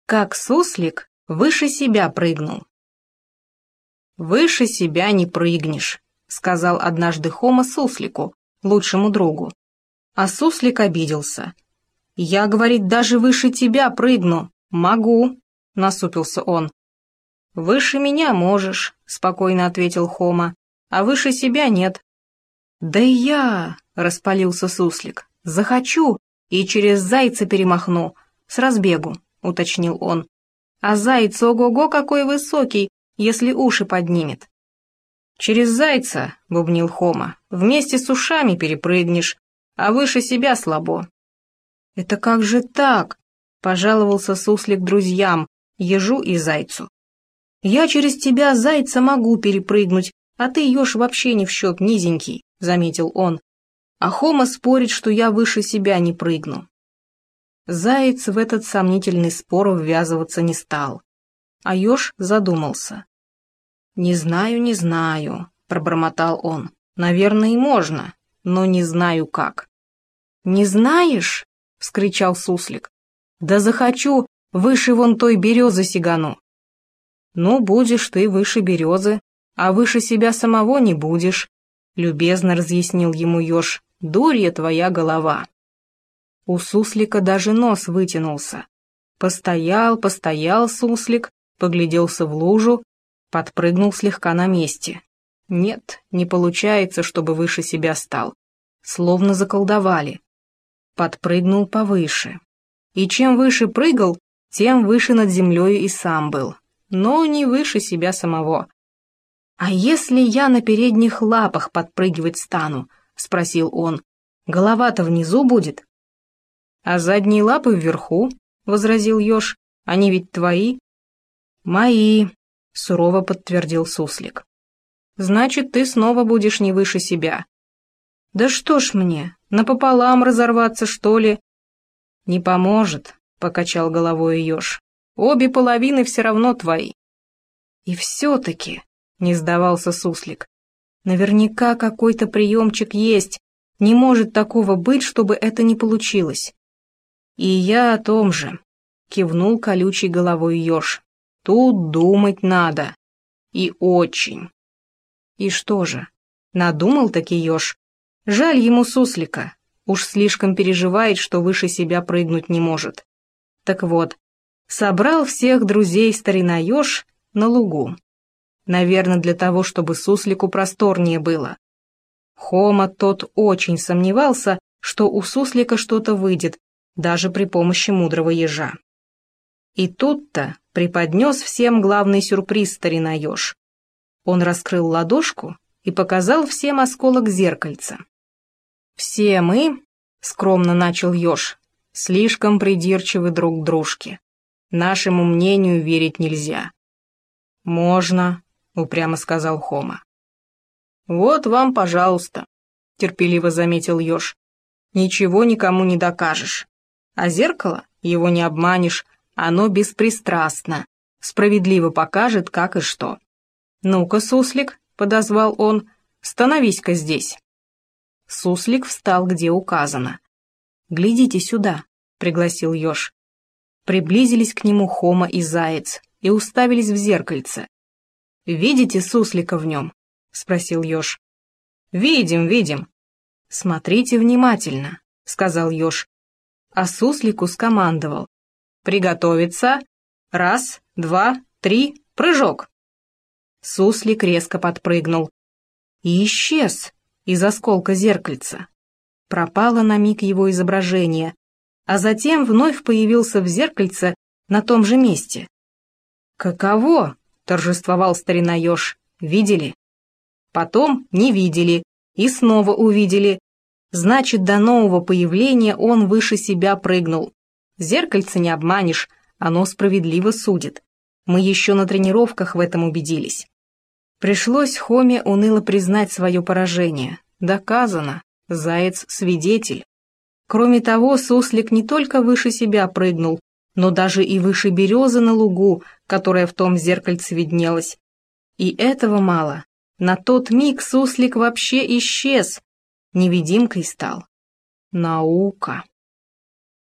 Как суслик выше себя прыгнул. «Выше себя не прыгнешь», — сказал однажды Хома суслику, лучшему другу. А суслик обиделся. «Я, — говорит, — даже выше тебя прыгну. Могу», — насупился он. «Выше меня можешь», — спокойно ответил Хома, — «а выше себя нет». «Да и я», — распалился суслик, — «захочу и через зайца перемахну, с разбегу», — уточнил он. «А заяц, ого-го, какой высокий, если уши поднимет». «Через зайца, — бубнил Хома, — вместе с ушами перепрыгнешь, а выше себя слабо». «Это как же так?» — пожаловался суслик друзьям, ежу и зайцу. «Я через тебя, зайца, могу перепрыгнуть, а ты, еж, вообще не в счет, низенький», — заметил он. «А Хома спорит, что я выше себя не прыгну». Заяц в этот сомнительный спор ввязываться не стал, а еж задумался. «Не знаю», — пробормотал он. «Наверное, и можно, но не знаю как». «Не знаешь?» — вскричал суслик. «Да захочу, выше вон той березы сигану». «Ну, будешь ты выше березы, а выше себя самого не будешь», — любезно разъяснил ему еж. «Дурья твоя голова». У суслика даже нос вытянулся. Постоял суслик, погляделся в лужу, подпрыгнул слегка на месте. Нет, не получается, чтобы выше себя стал. Словно заколдовали. Подпрыгнул повыше. И чем выше прыгал, тем выше над землей и сам был. Но не выше себя самого. «А если я на передних лапах подпрыгивать стану?» — спросил он. «Голова-то внизу будет?» «А задние лапы вверху», — возразил еж. «Они ведь твои». «Мои», — сурово подтвердил суслик. «Значит, ты снова будешь не выше себя». «Да что ж мне, напополам разорваться, что ли?» «Не поможет», — покачал головой еж. «Обе половины все равно твои». «И все-таки», — не сдавался суслик, — «наверняка какой-то приемчик есть. Не может такого быть, чтобы это не получилось». «И я о том же», — кивнул колючей головой еж. «Тут думать надо. И очень». И что же, надумал-таки еж. Жаль ему суслика, уж слишком переживает, что выше себя прыгнуть не может. Так вот, собрал всех друзей старина еж на лугу. Наверное, для того, чтобы суслику просторнее было. Хома тот очень сомневался, что у суслика что-то выйдет, даже при помощи мудрого ежа. И тут-то преподнес всем главный сюрприз старина еж. Он раскрыл ладошку и показал всем осколок зеркальца. «Все мы, — скромно начал еж, — слишком придирчивы друг к дружке. Нашему мнению верить нельзя». «Можно», — упрямо сказал Хома. «Вот вам, пожалуйста», — терпеливо заметил еж. «Ничего никому не докажешь. А зеркало, его не обманешь, оно беспристрастно, справедливо покажет, как и что. Ну-ка, суслик, — подозвал он, — становись-ка здесь». Суслик встал, где указано. «Глядите сюда», — пригласил еж. Приблизились к нему Хома и заяц и уставились в зеркальце. «Видите суслика в нем?» — спросил еж. «Видим, видим». «Смотрите внимательно», — сказал еж. А суслику скомандовал. «Приготовиться! 1, 2, 3, прыжок!» Суслик резко подпрыгнул. И исчез из осколка зеркальца. Пропало на миг его изображение, а затем вновь появился в зеркальце на том же месте. «Каково?» — торжествовал старина еж. «Видели?» Потом не видели и снова увидели. Значит, до нового появления он выше себя прыгнул. Зеркальце не обманешь, оно справедливо судит. Мы еще на тренировках в этом убедились. Пришлось Хоме уныло признать свое поражение. Доказано, заяц свидетель. Кроме того, суслик не только выше себя прыгнул, но даже и выше березы на лугу, которая в том зеркальце виднелась. И этого мало. На тот миг суслик вообще исчез, невидимкой стал. Наука.